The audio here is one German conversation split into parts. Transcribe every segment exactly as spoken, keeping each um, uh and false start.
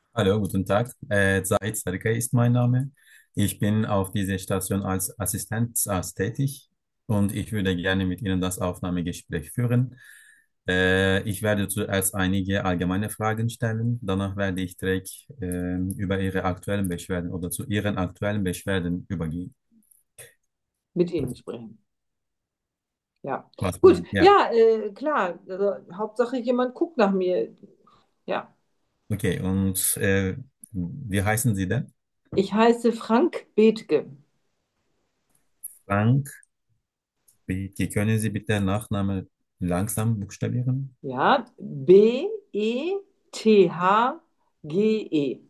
Hallo, guten Tag. Äh, Zahid Sarkay ist mein Name. Ich bin auf dieser Station als Assistenzarzt tätig und ich würde gerne mit Ihnen das Aufnahmegespräch führen. Äh, ich werde zuerst einige allgemeine Fragen stellen. Danach werde ich direkt äh, über Ihre aktuellen Beschwerden oder zu Ihren aktuellen Beschwerden übergehen. Mit Ihnen sprechen. Ja. Was Gut, meinen? Ja, ja, äh, klar. Also, Hauptsache jemand guckt nach mir. Ja. okay. Und äh, wie heißen Sie denn? Ich heiße Frank Bethke. Frank Bitti. Können Sie bitte Nachname langsam buchstabieren? Ja, B E T H G E.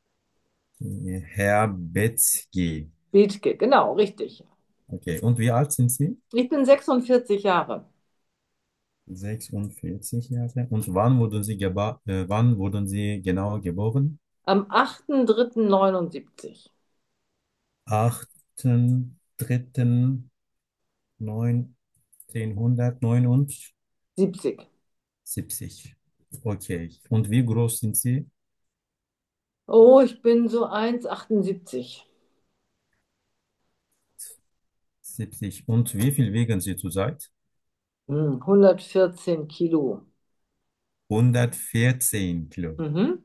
Herr Betzky. Bethke, genau, richtig. Okay, und wie alt sind Sie? Ich bin sechsundvierzig Jahre. sechsundvierzig Jahre. Und wann wurden Sie geba äh, wann wurden Sie genau geboren? Am achter dritter neunundsiebzig. achter dritter neunzehnhundertneunundsiebzig. siebzig. Okay. Und wie groß sind Sie? Oh, ich bin so eins Komma achtundsiebzig. siebzig. Und wie viel wiegen Sie zurzeit? Hm, hundertvierzehn Kilo. hundertvierzehn Kilo. Mhm.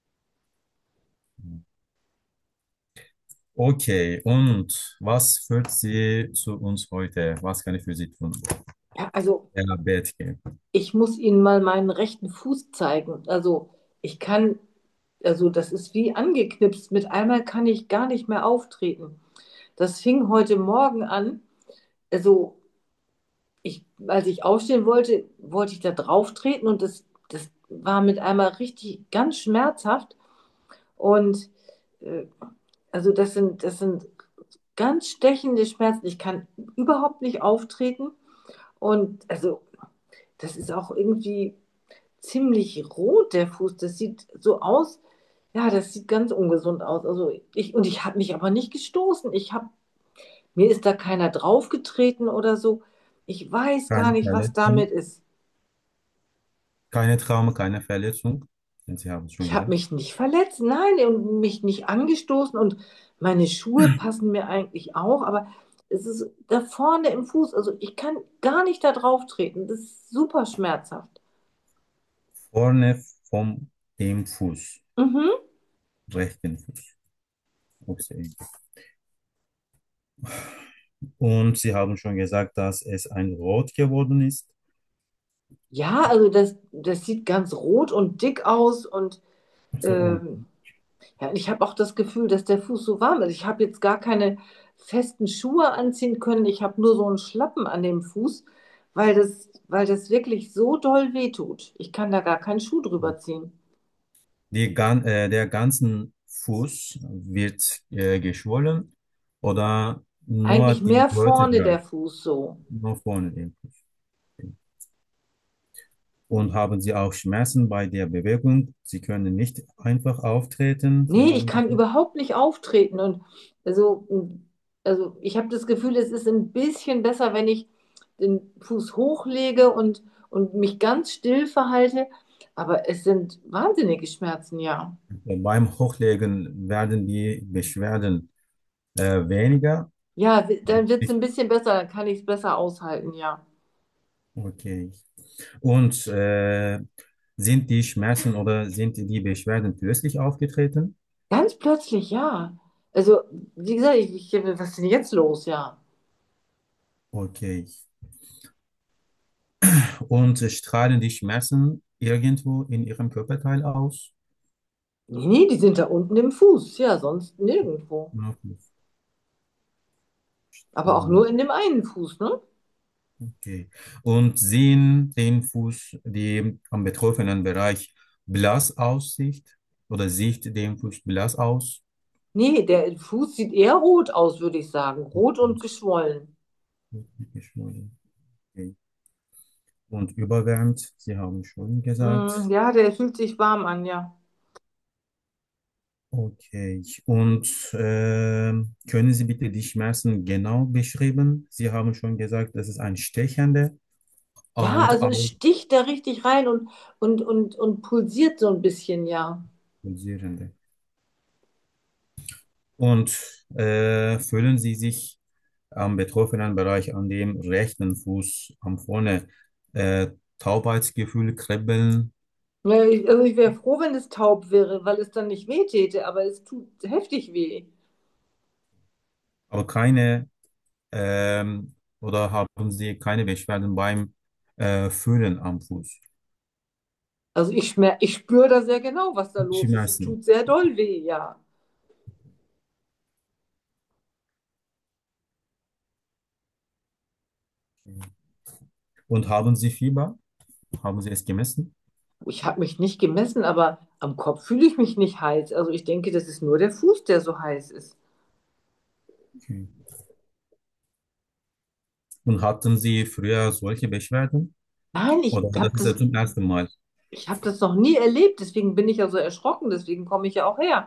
Okay, und was führt Sie zu uns heute? Was kann ich für Sie tun? Ja, also Herr Bethke. ich muss Ihnen mal meinen rechten Fuß zeigen. Also ich kann, also das ist wie angeknipst. Mit einmal kann ich gar nicht mehr auftreten. Das fing heute Morgen an. Also ich, als ich aufstehen wollte, wollte ich da drauf treten und das, das war mit einmal richtig ganz schmerzhaft. Und äh, also das sind, das sind ganz stechende Schmerzen. Ich kann überhaupt nicht auftreten. Und also das ist auch irgendwie ziemlich rot, der Fuß. Das sieht so aus, ja, das sieht ganz ungesund aus. Also ich, und ich habe mich aber nicht gestoßen. Ich habe, mir ist da keiner draufgetreten oder so. Ich weiß gar Keine nicht, was damit Verletzung, ist. keine Trauma, keine Verletzung. Denn Sie haben es schon Ich habe gesagt. mich nicht verletzt, nein, und mich nicht angestoßen und meine Schuhe passen mir eigentlich auch, aber es ist da vorne im Fuß, also ich kann gar nicht da drauf treten. Das ist super schmerzhaft. Vorne vom dem Fuß, Mhm. rechten Fuß. Okay. Und Sie haben schon gesagt, dass es ein Rot geworden ist. Ja, also das, das sieht ganz rot und dick aus und So, und ähm, ja, und ich habe auch das Gefühl, dass der Fuß so warm ist. Ich habe jetzt gar keine festen Schuhe anziehen können. Ich habe nur so einen Schlappen an dem Fuß, weil das, weil das wirklich so doll wehtut. Ich kann da gar keinen Schuh drüber ziehen. die, gan- äh, der ganzen Fuß wird äh, geschwollen oder nur Eigentlich die mehr vorne Vertebra, der Fuß so. nur vorne den Fuß. Und haben Sie auch Schmerzen bei der Bewegung? Sie können nicht einfach auftreten. Sie Nee, ich haben kann gesagt. überhaupt nicht auftreten. Und also, also ich habe das Gefühl, es ist ein bisschen besser, wenn ich den Fuß hochlege und, und mich ganz still verhalte. Aber es sind wahnsinnige Schmerzen, ja. Beim Hochlegen werden die Beschwerden äh, weniger. Ja, dann wird es ein bisschen besser, dann kann ich es besser aushalten, ja. Okay. Und äh, sind die Schmerzen oder sind die Beschwerden plötzlich aufgetreten? Ganz plötzlich, ja. Also, wie gesagt, ich, ich, was ist denn jetzt los, ja? Okay. Und strahlen die Schmerzen irgendwo in Ihrem Körperteil aus? Nee, nee, die sind da unten im Fuß, ja, sonst nirgendwo. Aber auch Ah, nur in dem einen Fuß, ne? okay. Und sehen den Fuß, die am betroffenen Bereich blass aussieht oder sieht den Fuß blass aus? Nee, der Fuß sieht eher rot aus, würde ich sagen. Rot und geschwollen. Okay. Und überwärmt, Sie haben schon Hm, gesagt. ja, der fühlt sich warm an, ja. Okay. Und ähm, können Sie bitte die Schmerzen genau beschreiben? Sie haben schon gesagt, das ist ein stechender Ja, und also es auch sticht da richtig rein und, und, und, und pulsiert so ein bisschen, ja. Pulsierende. Und äh, fühlen Sie sich am betroffenen Bereich, an dem rechten Fuß am vorne, äh, Taubheitsgefühl, Kribbeln, Ja, ich, also ich wäre froh, wenn es taub wäre, weil es dann nicht weh täte, aber es tut heftig weh. aber keine, ähm, oder haben Sie keine Beschwerden beim äh, Fühlen am Fuß? Also ich, schmer ich spüre da sehr genau, was da los ist. Es Schmerzen. tut sehr doll weh, ja. Und haben Sie Fieber? Haben Sie es gemessen? Ich habe mich nicht gemessen, aber am Kopf fühle ich mich nicht heiß. Also ich denke, das ist nur der Fuß, der so heiß ist. Okay. Und hatten Sie früher solche Beschwerden? Nein, ich Oder habe das ist ja das, zum ersten Mal? ich habe das noch nie erlebt, deswegen bin ich ja so erschrocken, deswegen komme ich ja auch her.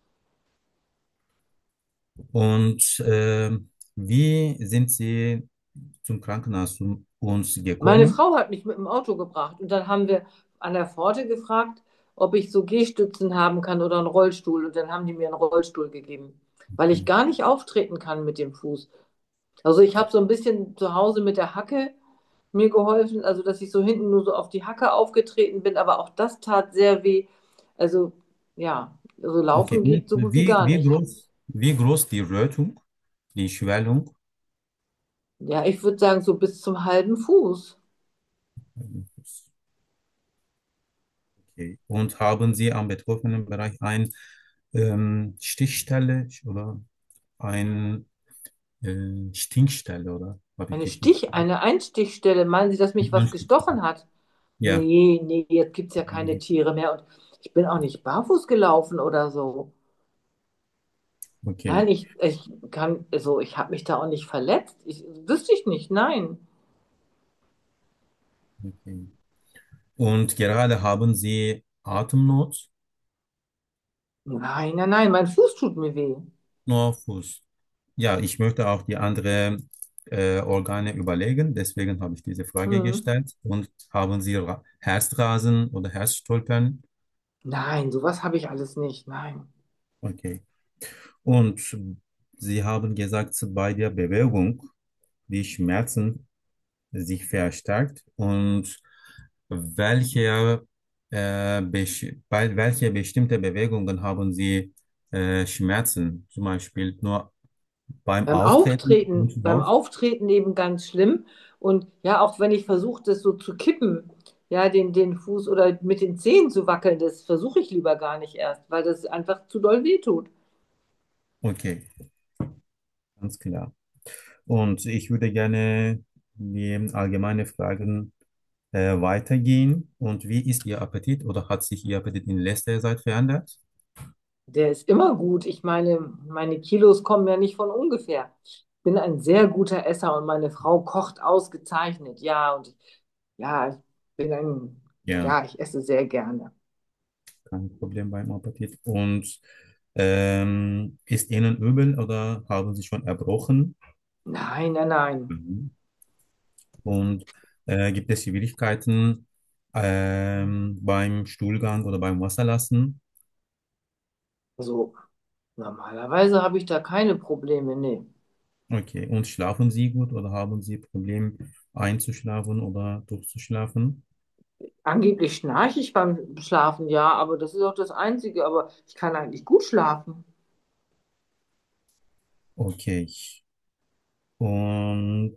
Und ähm, wie sind Sie zum Krankenhaus zu uns Meine gekommen? Frau hat mich mit dem Auto gebracht und dann haben wir an der Pforte gefragt, ob ich so Gehstützen haben kann oder einen Rollstuhl. Und dann haben die mir einen Rollstuhl gegeben, weil ich gar nicht auftreten kann mit dem Fuß. Also ich habe so ein bisschen zu Hause mit der Hacke mir geholfen, also dass ich so hinten nur so auf die Hacke aufgetreten bin, aber auch das tat sehr weh. Also ja, also Okay, laufen geht und so gut wie wie, gar wie nicht. groß, wie groß die Rötung, die Schwellung? Ja, ich würde sagen so bis zum halben Fuß. Okay. Und haben Sie am betroffenen Bereich ein ähm, Stichstelle oder ein äh, Stinkstelle, oder? Habe ich Eine richtig? Stich, eine Einstichstelle. Meinen Sie, dass mich was Anstichstelle. gestochen hat? Ja, Nee, nee, jetzt gibt es ja keine Tiere mehr und ich bin auch nicht barfuß gelaufen oder so. okay. Nein, ich, ich kann, also ich habe mich da auch nicht verletzt. Ich, wüsste ich nicht, nein. Okay. Und gerade haben Sie Atemnot, Nein, nein, nein, mein Fuß tut mir weh. nur Fuß. Ja, ich möchte auch die anderen äh, Organe überlegen, deswegen habe ich diese Frage Hm. gestellt. Und haben Sie Ra Herzrasen oder Herzstolpern? Nein, sowas habe ich alles nicht, nein. Okay. Und Sie haben gesagt, bei der Bewegung die Schmerzen sich verstärkt und welche, äh, besch- bei welche bestimmte Bewegungen haben Sie äh, Schmerzen? Zum Beispiel nur beim Beim Auftreten Auftreten, und beim Lauf? Auftreten eben ganz schlimm. Und ja, auch wenn ich versuche, das so zu kippen, ja, den, den Fuß oder mit den Zehen zu wackeln, das versuche ich lieber gar nicht erst, weil das einfach zu doll wehtut. Okay, ganz klar. Und ich würde gerne die allgemeine Fragen äh, weitergehen. Und wie ist Ihr Appetit oder hat sich Ihr Appetit in letzter Zeit verändert? Der ist immer gut. Ich meine, meine Kilos kommen ja nicht von ungefähr. Ich bin ein sehr guter Esser und meine Frau kocht ausgezeichnet. Ja, und ja, ich bin ein, Ja, ja, ich esse sehr gerne. kein Problem beim Appetit. Und ähm, ist Ihnen übel oder haben Sie schon erbrochen? Nein, nein, nein. Mhm. Und äh, gibt es Schwierigkeiten ähm, beim Stuhlgang oder beim Wasserlassen? Also normalerweise habe ich da keine Probleme. Nee. Okay. Und schlafen Sie gut oder haben Sie Probleme einzuschlafen oder durchzuschlafen? Angeblich schnarche ich beim Schlafen, ja, aber das ist auch das Einzige. Aber ich kann eigentlich gut schlafen. Okay. Und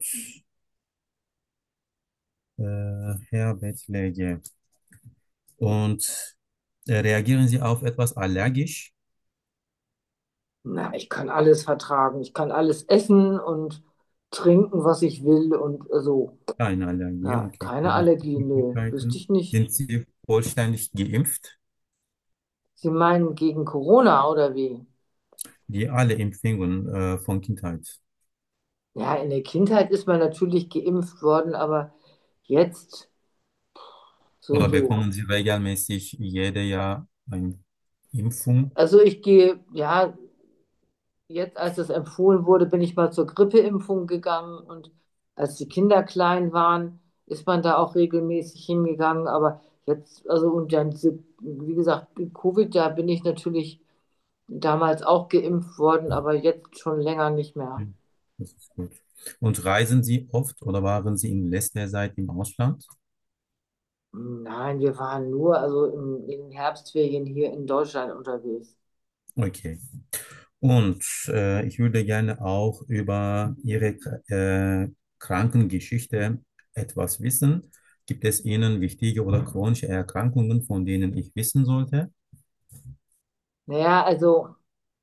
äh, Herr Bettläge. Und äh, reagieren Sie auf etwas allergisch? Na, ich kann alles vertragen. Ich kann alles essen und trinken, was ich will und so. Keine Allergie, Ja, okay. keine Und Allergie, nö, wüsste Möglichkeiten? ich nicht. Sind Sie vollständig geimpft? Sie meinen gegen Corona oder wie? Die alle Impfungen äh, von Kindheit. Ja, in der Kindheit ist man natürlich geimpft worden, aber jetzt so, Oder so. bekommen Sie regelmäßig jedes Jahr eine Impfung? Also ich gehe, ja, jetzt als es empfohlen wurde, bin ich mal zur Grippeimpfung gegangen und als die Kinder klein waren, ist man da auch regelmäßig hingegangen. Aber Jetzt, also und dann, diese- wie gesagt, Covid, da bin ich natürlich damals auch geimpft worden, aber jetzt schon länger nicht mehr. Ja, das ist gut. Und reisen Sie oft oder waren Sie in letzter Zeit im Ausland? Nein, wir waren nur also in, in den Herbstferien hier in Deutschland unterwegs. Okay. Und äh, ich würde gerne auch über Ihre äh, Krankengeschichte etwas wissen. Gibt es Ihnen wichtige oder chronische Erkrankungen, von denen ich wissen sollte? Naja, also,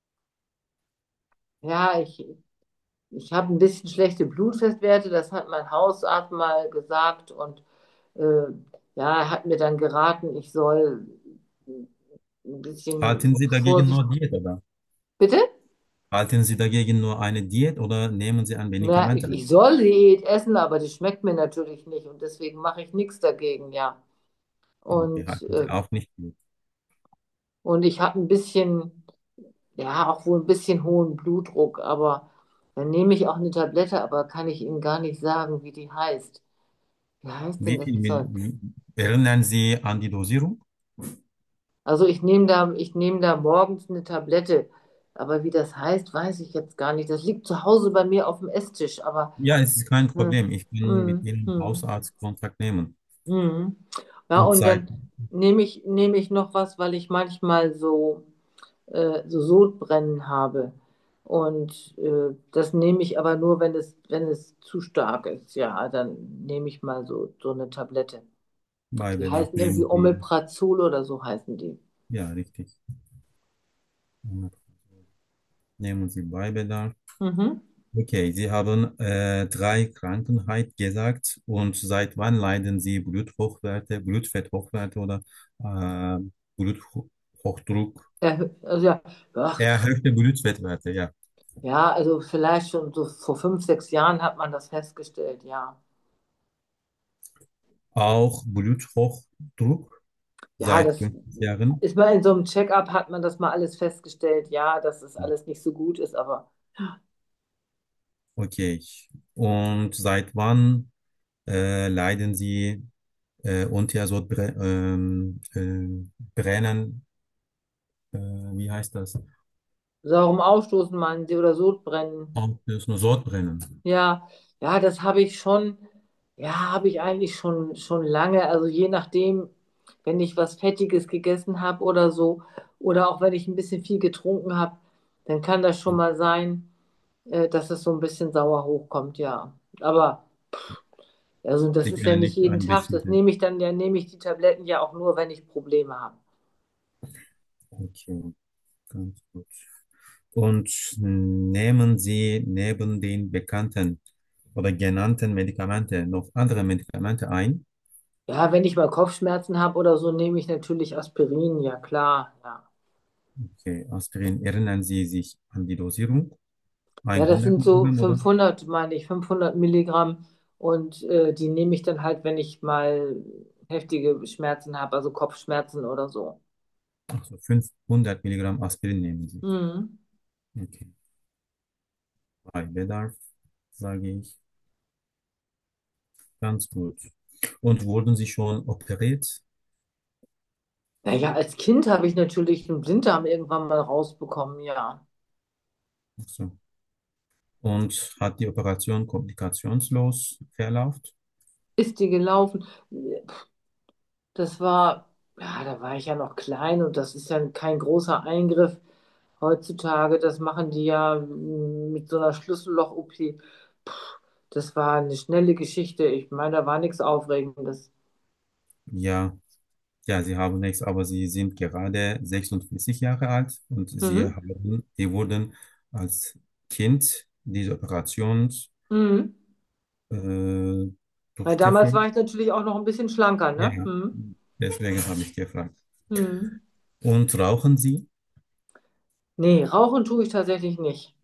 ja, ich, ich habe ein bisschen schlechte Blutfestwerte, das hat mein Hausarzt mal gesagt und äh, ja, er hat mir dann geraten, ich soll ein Halten bisschen Sie dagegen Vorsicht. nur Diät oder? Bitte? Halten Sie dagegen nur eine Diät oder nehmen Sie ein Na, Medikament ich, ich ein? soll Diät essen, aber die schmeckt mir natürlich nicht und deswegen mache ich nichts dagegen, ja. Okay, Und, halten äh, Sie auch nicht gut. und ich habe ein bisschen, ja, auch wohl ein bisschen hohen Blutdruck, aber dann nehme ich auch eine Tablette, aber kann ich Ihnen gar nicht sagen, wie die heißt. Wie heißt denn Wie das viel Zeug? Mil erinnern Sie an die Dosierung? Also ich nehme da, ich nehme da morgens eine Tablette, aber wie das heißt, weiß ich jetzt gar nicht. Das liegt zu Hause bei mir auf dem Esstisch, aber Ja, es ist kein hm, Problem. Ich kann mit hm, Ihrem hm, Hausarzt Kontakt nehmen. hm. Ja, Und und seit, dann nehme ich, nehme ich noch was, weil ich manchmal so, äh, so Sodbrennen habe. Und äh, das nehme ich aber nur, wenn es, wenn es zu stark ist. Ja, dann nehme ich mal so, so eine Tablette. bei Die Bedarf heißen irgendwie nehmen Sie, Omeprazol oder so heißen die. ja, richtig. Nehmen Sie bei Bedarf. Mhm. Okay, Sie haben äh, drei Krankheiten gesagt und seit wann leiden Sie Bluthochwerte, Blutfetthochwerte oder äh, Bluthochdruck? Ja, also ja, ach, Erhöhte Blutfettwerte, ja. ja, also vielleicht schon so vor fünf, sechs Jahren hat man das festgestellt, ja. Auch Bluthochdruck Ja, seit das fünf Jahren. ist mal in so einem Check-up hat man das mal alles festgestellt, ja, dass es alles nicht so gut ist, aber Okay. Und seit wann äh, leiden Sie äh, unter so Bre ähm, äh, Brennen? Äh, wie heißt das? saurem Ausstoßen meinen Sie oder Sodbrennen. Oh, das ist nur Sodbrennen. Ja, ja, das habe ich schon, ja, habe ich eigentlich schon, schon lange. Also je nachdem, wenn ich was Fettiges gegessen habe oder so, oder auch wenn ich ein bisschen viel getrunken habe, dann kann das schon mal sein, äh, dass es so ein bisschen sauer hochkommt, ja. Aber also das ist ja nicht Sicherlich jeden ein Tag. Das bisschen. nehme ich dann, ja, nehme ich die Tabletten ja auch nur, wenn ich Probleme habe. Okay, ganz gut. Und nehmen Sie neben den bekannten oder genannten Medikamenten noch andere Medikamente ein? Ja, wenn ich mal Kopfschmerzen habe oder so, nehme ich natürlich Aspirin, ja klar, ja. Okay, Aspirin. Erinnern Sie sich an die Dosierung? Ja, das hundert sind so Milligramm, oder? fünfhundert, meine ich, fünfhundert Milligramm. Und äh, die nehme ich dann halt, wenn ich mal heftige Schmerzen habe, also Kopfschmerzen oder so. Also fünfhundert Milligramm Aspirin nehmen Sie. Mhm. Okay. Bei Bedarf, sage ich. Ganz gut. Und wurden Sie schon operiert? Naja, als Kind habe ich natürlich einen Blinddarm irgendwann mal rausbekommen, ja. Ach so. Und hat die Operation komplikationslos verlaufen? Ist die gelaufen? Das war, ja, da war ich ja noch klein und das ist ja kein großer Eingriff. Heutzutage, das machen die ja mm, mit so einer Schlüsselloch-O P. Puh, das war eine schnelle Geschichte. Ich meine, da war nichts Aufregendes. Ja, ja, Sie haben nichts, aber Sie sind gerade sechsundvierzig Jahre alt und Sie Mhm. haben, Sie wurden als Kind diese Operation Mhm. äh, Weil damals durchgeführt. war ich natürlich auch noch ein bisschen schlanker, ne? Ja, Mhm. deswegen habe ich gefragt. Mhm. Und rauchen Sie? Nee, rauchen tue ich tatsächlich nicht.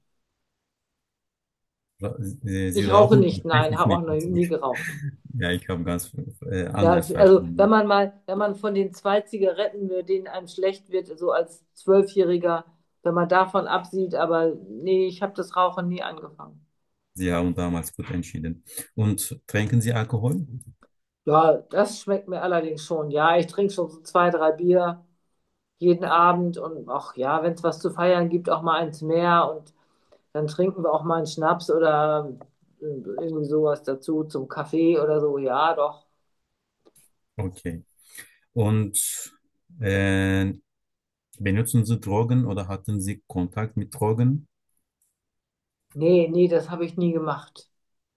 Ra- Sie, Sie Ich rauche rauchen nicht, nein, tatsächlich habe auch nicht. noch nie geraucht. Ja, ich habe ganz äh, Ja, anders also wenn verstanden. man mal, wenn man von den zwei Zigaretten, mit denen einem schlecht wird, so als Zwölfjähriger, wenn man davon absieht, aber nee, ich habe das Rauchen nie angefangen. Sie haben damals gut entschieden. Und trinken Sie Alkohol? Ja, das schmeckt mir allerdings schon. Ja, ich trinke schon so zwei, drei Bier jeden Abend und ach ja, wenn es was zu feiern gibt, auch mal eins mehr und dann trinken wir auch mal einen Schnaps oder äh, irgendwie sowas dazu zum Kaffee oder so. Ja, doch. Okay. Und äh, benutzen Sie Drogen oder hatten Sie Kontakt mit Drogen? Nee, nee, das habe ich nie gemacht.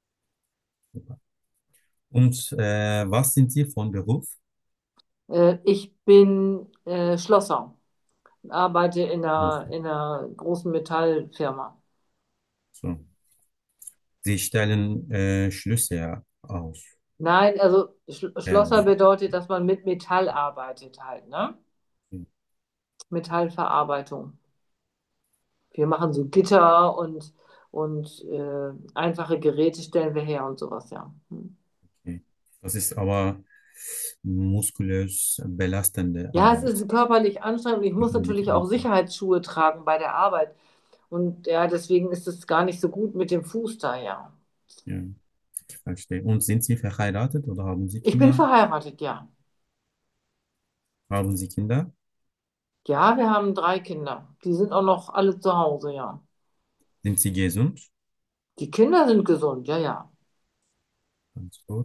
Und äh, was sind Sie von Beruf? Äh, ich bin äh, Schlosser, arbeite in einer, Also, in einer großen Metallfirma. so. Sie stellen äh, Schlüsse aus. Nein, also Sch Schlosser Äh, bedeutet, dass man mit Metall arbeitet halt, ne? Metallverarbeitung. Wir machen so Gitter und, und äh, einfache Geräte stellen wir her und sowas, ja. Hm. okay. Das ist aber muskulös belastende Ja, es Arbeit. ist körperlich anstrengend und ich muss natürlich auch Sicherheitsschuhe tragen bei der Arbeit. Und ja, deswegen ist es gar nicht so gut mit dem Fuß da, ja. Ja, ich verstehe. Und sind Sie verheiratet oder haben Sie Ich bin Kinder? verheiratet, ja. Haben Sie Kinder? Ja, wir haben drei Kinder. Die sind auch noch alle zu Hause, ja. Sind Sie gesund? Die Kinder sind gesund, ja, ja. Ganz gut.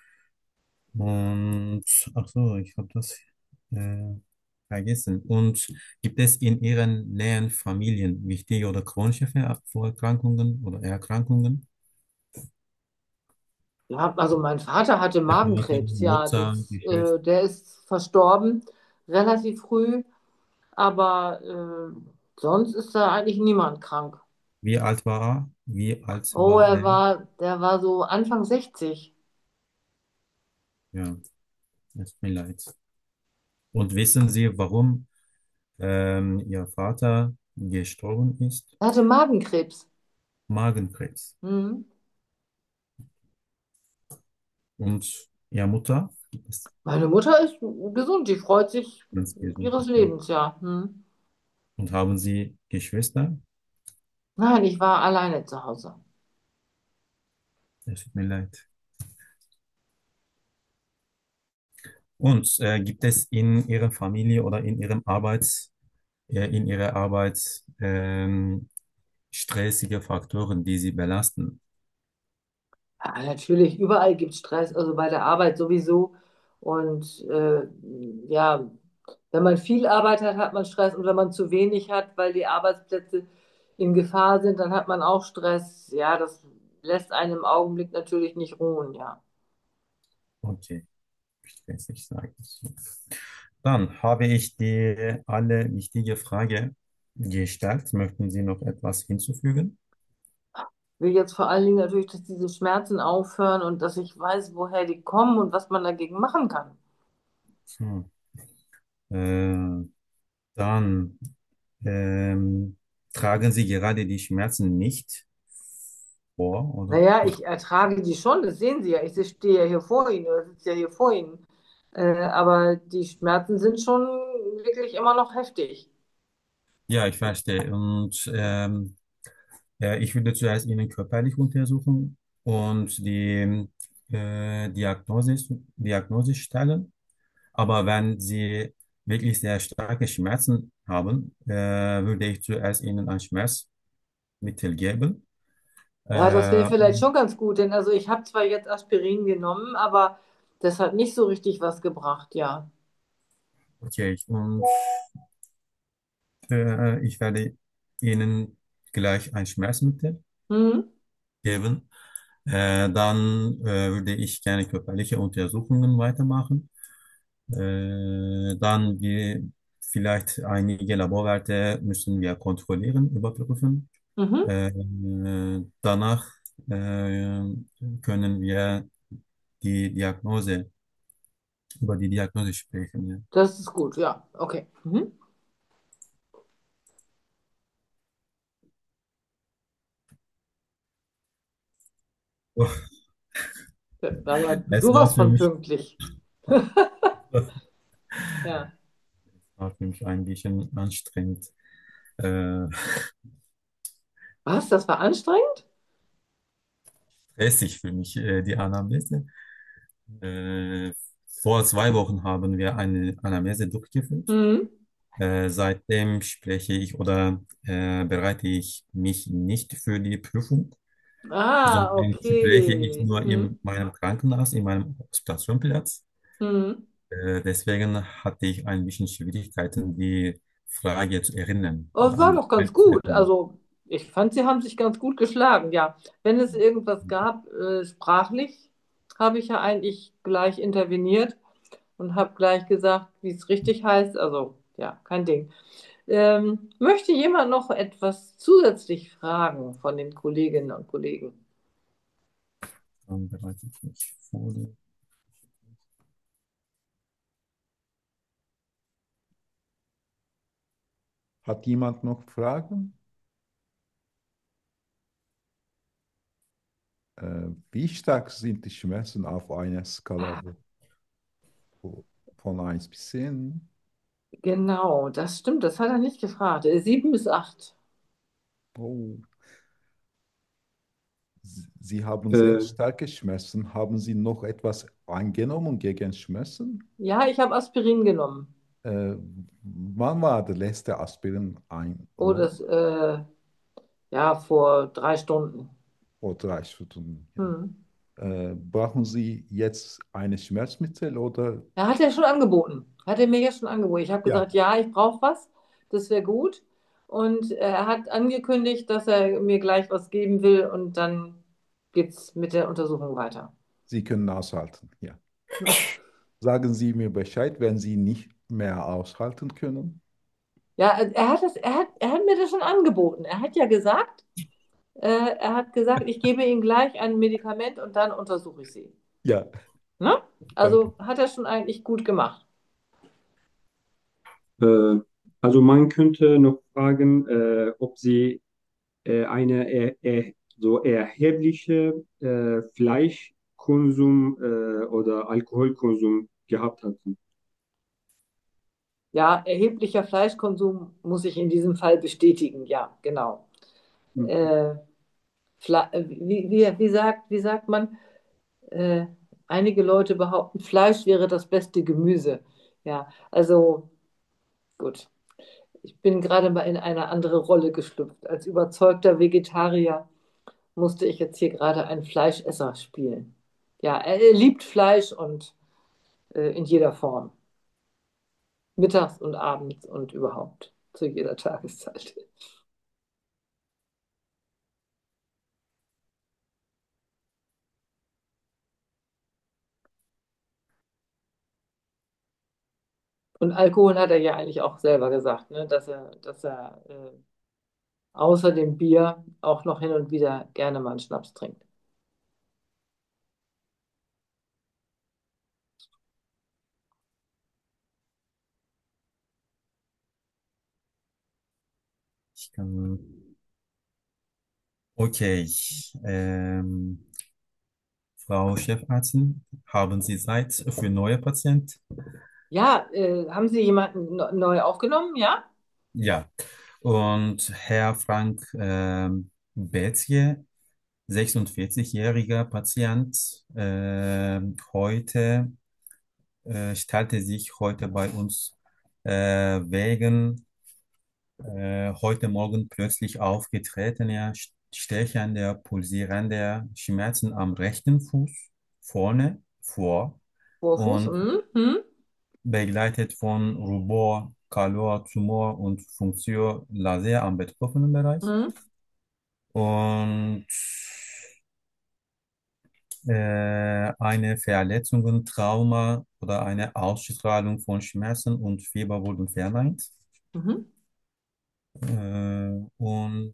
Und ach so, ich habe das äh, vergessen. Und gibt es in Ihren näheren Familien wichtige oder chronische Ver- Vorerkrankungen oder Erkrankungen? Ja, also mein Vater hatte Der Vater, Magenkrebs, ja, Mutter, das, Geschwister. äh, der ist verstorben, relativ früh, aber äh, sonst ist da eigentlich niemand krank. Wie alt war er? Wie alt Oh, war er er? war, der war so Anfang sechzig. Ja, es tut mir leid. Und wissen Sie, warum ähm, Ihr Vater gestorben ist? Er hatte Magenkrebs. Magenkrebs. Mhm. Und Ihre Mutter ist Meine Mutter ist gesund, die freut sich ganz gesund. ihres Okay. Lebens, ja. Mhm. Und haben Sie Geschwister? Nein, ich war alleine zu Hause. Es tut mir leid. Und äh, gibt es in Ihrer Familie oder in Ihrem Arbeits, äh, in Ihrer Arbeit ähm, stressige Faktoren, die Sie belasten? Ja, natürlich, überall gibt es Stress, also bei der Arbeit sowieso. Und äh, ja, wenn man viel Arbeit hat, hat man Stress. Und wenn man zu wenig hat, weil die Arbeitsplätze in Gefahr sind, dann hat man auch Stress. Ja, das lässt einen im Augenblick natürlich nicht ruhen, ja. Okay, stressig sage ich. Dann habe ich die alle wichtige Frage gestellt. Möchten Sie noch etwas hinzufügen? Ich will jetzt vor allen Dingen natürlich, dass diese Schmerzen aufhören und dass ich weiß, woher die kommen und was man dagegen machen kann. So, äh, dann ähm, tragen Sie gerade die Schmerzen nicht vor, oder? Naja, ich ertrage die schon, das sehen Sie ja. Ich stehe ja hier vor Ihnen oder sitze ja hier vor Ihnen. Äh, aber die Schmerzen sind schon wirklich immer noch heftig. Ja, ich verstehe. Und ähm, ja, ich würde zuerst Ihnen körperlich untersuchen und die äh, Diagnose, Diagnose stellen. Aber wenn Sie wirklich sehr starke Schmerzen haben, äh, würde ich zuerst Ihnen ein Schmerzmittel geben. Ja, das wäre Äh, vielleicht schon ganz gut, denn also ich habe zwar jetzt Aspirin genommen, aber das hat nicht so richtig was gebracht, ja. okay, und äh, ich werde Ihnen gleich ein Schmerzmittel Hm? geben. Äh, dann äh, würde ich gerne körperliche Untersuchungen weitermachen. Äh, dann wir vielleicht einige Laborwerte müssen wir kontrollieren, überprüfen. Mhm. Äh, danach äh, können wir die Diagnose, über die Diagnose sprechen. Ja. Das ist gut, ja. Okay. Mhm. Oh, Aber es war sowas für von mich, pünktlich. Ja. war für mich ein bisschen anstrengend. Äh, Was? Das war anstrengend? stressig für mich, äh, die Anamnese. Äh, vor zwei Wochen haben wir eine Anamnese durchgeführt. Hm. Äh, seitdem spreche ich oder äh, bereite ich mich nicht für die Prüfung, Ah, sondern spreche ich okay. nur Hm. in meinem Krankenhaus, in meinem Hospitationsplatz. Hm. Äh, deswegen hatte ich ein bisschen Schwierigkeiten, die Frage zu erinnern Aber oder es war an doch ganz zu gut. erinnern. Also, ich fand, sie haben sich ganz gut geschlagen. Ja, wenn es irgendwas gab, äh, sprachlich, habe ich ja eigentlich gleich interveniert und habe gleich gesagt, wie es richtig heißt. Also, ja, kein Ding. Ähm, möchte jemand noch etwas zusätzlich fragen von den Kolleginnen und Kollegen? Dann bereite ich mich vor. Hat jemand noch Fragen? Äh, wie stark sind die Schmerzen auf einer Skala von eins bis zehn? Genau, das stimmt, das hat er nicht gefragt. Äh, Sieben bis acht. Oh, S- Sie haben sehr Äh, starke Schmerzen. Haben Sie noch etwas eingenommen gegen Schmerzen? Ja, ich habe Aspirin genommen. Äh, wann war der letzte Aspirin Oh, eingenommen? das, äh, ja, vor drei Stunden. Vor drei Stunden. Hm. Ja. Äh, brauchen Sie jetzt eine Schmerzmittel oder? Er hat ja schon angeboten. Hat er mir ja schon angeboten. Ich habe Ja, gesagt, ja, ich brauche was. Das wäre gut. Und äh, er hat angekündigt, dass er mir gleich was geben will und dann geht's mit der Untersuchung weiter. Sie können aushalten. Ja. Sagen Sie mir Bescheid, wenn Sie nicht mehr aushalten können. Ja, also er hat das, er hat, er hat mir das schon angeboten. Er hat ja gesagt, äh, er hat gesagt, ich gebe Ihnen gleich ein Medikament und dann untersuche ich Sie. Ja, Ne? danke. Also hat er schon eigentlich gut gemacht. äh, also man könnte noch fragen, äh, ob Sie äh, eine er, er, so erhebliche äh, Fleischkonsum äh, oder Alkoholkonsum gehabt hatten. Ja, erheblicher Fleischkonsum muss ich in diesem Fall bestätigen. Ja, genau. Mhm. Äh, Fle äh, wie, wie, wie sagt, wie sagt man? Äh, einige Leute behaupten, Fleisch wäre das beste Gemüse. Ja, also gut. Ich bin gerade mal in eine andere Rolle geschlüpft. Als überzeugter Vegetarier musste ich jetzt hier gerade einen Fleischesser spielen. Ja, er, er liebt Fleisch und äh, in jeder Form. Mittags und abends und überhaupt. Zu jeder Tageszeit. Und Alkohol hat er ja eigentlich auch selber gesagt, ne? Dass er, dass er äh, außer dem Bier auch noch hin und wieder gerne mal einen Schnaps trinkt. Ich kann, okay, ähm, Frau Chefarztin, haben Sie Zeit für neue Patienten? Ja, äh, haben Sie jemanden no- neu aufgenommen? Ja? Ja. Und Herr Frank ähm, Bethje, sechsundvierzig-jähriger Patient, ähm, heute äh, stellte sich heute bei uns äh, wegen äh, heute Morgen plötzlich aufgetretener stechender, pulsierender Schmerzen am rechten Fuß vorne vor Vorfuß? und Hm? Hm? begleitet von Rubor, Calor, Tumor und Punktio Laser am betroffenen Bereich. Hm? Und äh, eine Verletzung, Trauma oder eine Ausstrahlung von Schmerzen und Fieber wurden verneint. Mhm. Äh, und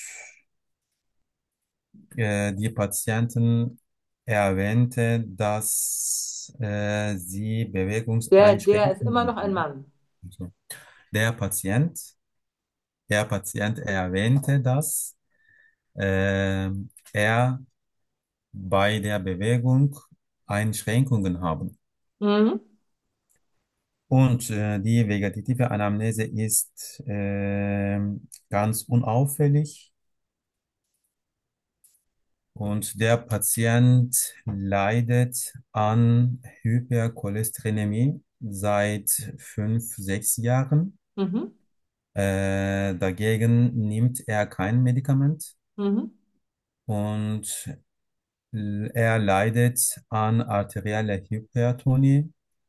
äh, die Patientin erwähnte, dass äh, sie Der, der ist immer Bewegungseinschränkungen noch ein haben. Mann. Also, der Patient, der Patient erwähnte, dass äh, er bei der Bewegung Einschränkungen haben. Mhm. Und äh, die vegetative Anamnese ist ähm, ganz unauffällig. Und der Patient leidet an Hypercholesterinämie seit fünf, sechs Jahren. Mhm. Äh, dagegen nimmt er kein Medikament Mhm. und l- er leidet an arterieller Hypertonie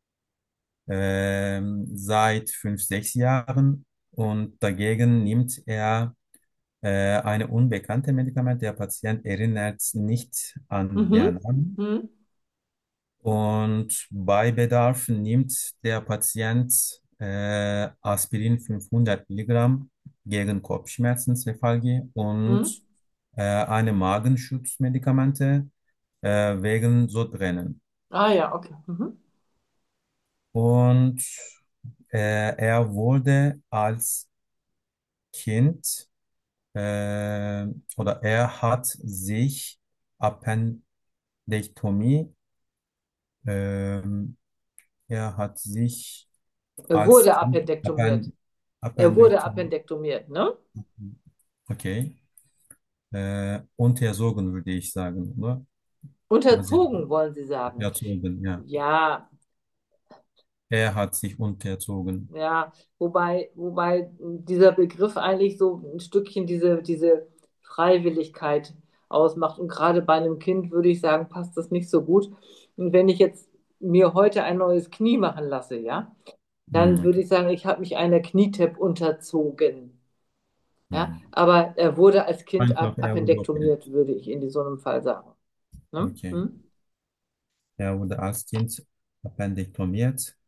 ähm, seit fünf, sechs Jahren und dagegen nimmt er äh, eine unbekannte Medikament. Der Patient erinnert nicht an der Mhm. Namen. Mhm. Und bei Bedarf nimmt der Patient äh, Aspirin fünfhundert Milligramm gegen Kopfschmerzen, Cephalgie Mhm. und äh, eine Magenschutzmedikamente äh, wegen Sodbrennen. Ah ja, okay. Mhm. Und äh, er wurde als Kind äh, oder er hat sich Appendektomie, ähm, er hat sich Er als wurde Kind appendektomiert. Append Er wurde Appendektomie, appendektomiert, ne? okay, äh, unterzogen würde ich sagen, oder? Oder sie Unterzogen, wollen Sie sagen. erzogen, ja. Ja, Er hat sich unterzogen. ja, wobei, wobei dieser Begriff eigentlich so ein Stückchen diese, diese Freiwilligkeit ausmacht. Und gerade bei einem Kind würde ich sagen, passt das nicht so gut. Und wenn ich jetzt mir heute ein neues Knie machen lasse, ja, Hm, dann würde okay. ich sagen, ich habe mich einer Knietap unterzogen. Ja, Hm. aber er wurde als Kind ap- Einfach, er wurde operiert. appendektomiert, würde ich in so einem Fall sagen. Ne? Okay. Hm? Er wurde als Kind appendektomiert